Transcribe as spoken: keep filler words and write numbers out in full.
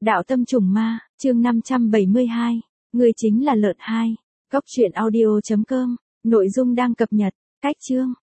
Đạo tâm trùng ma, chương năm trăm bảy mươi hai. Người chính là lợn hai. Cốc truyện audio chấm com. Nội dung đang cập nhật. Cách chương.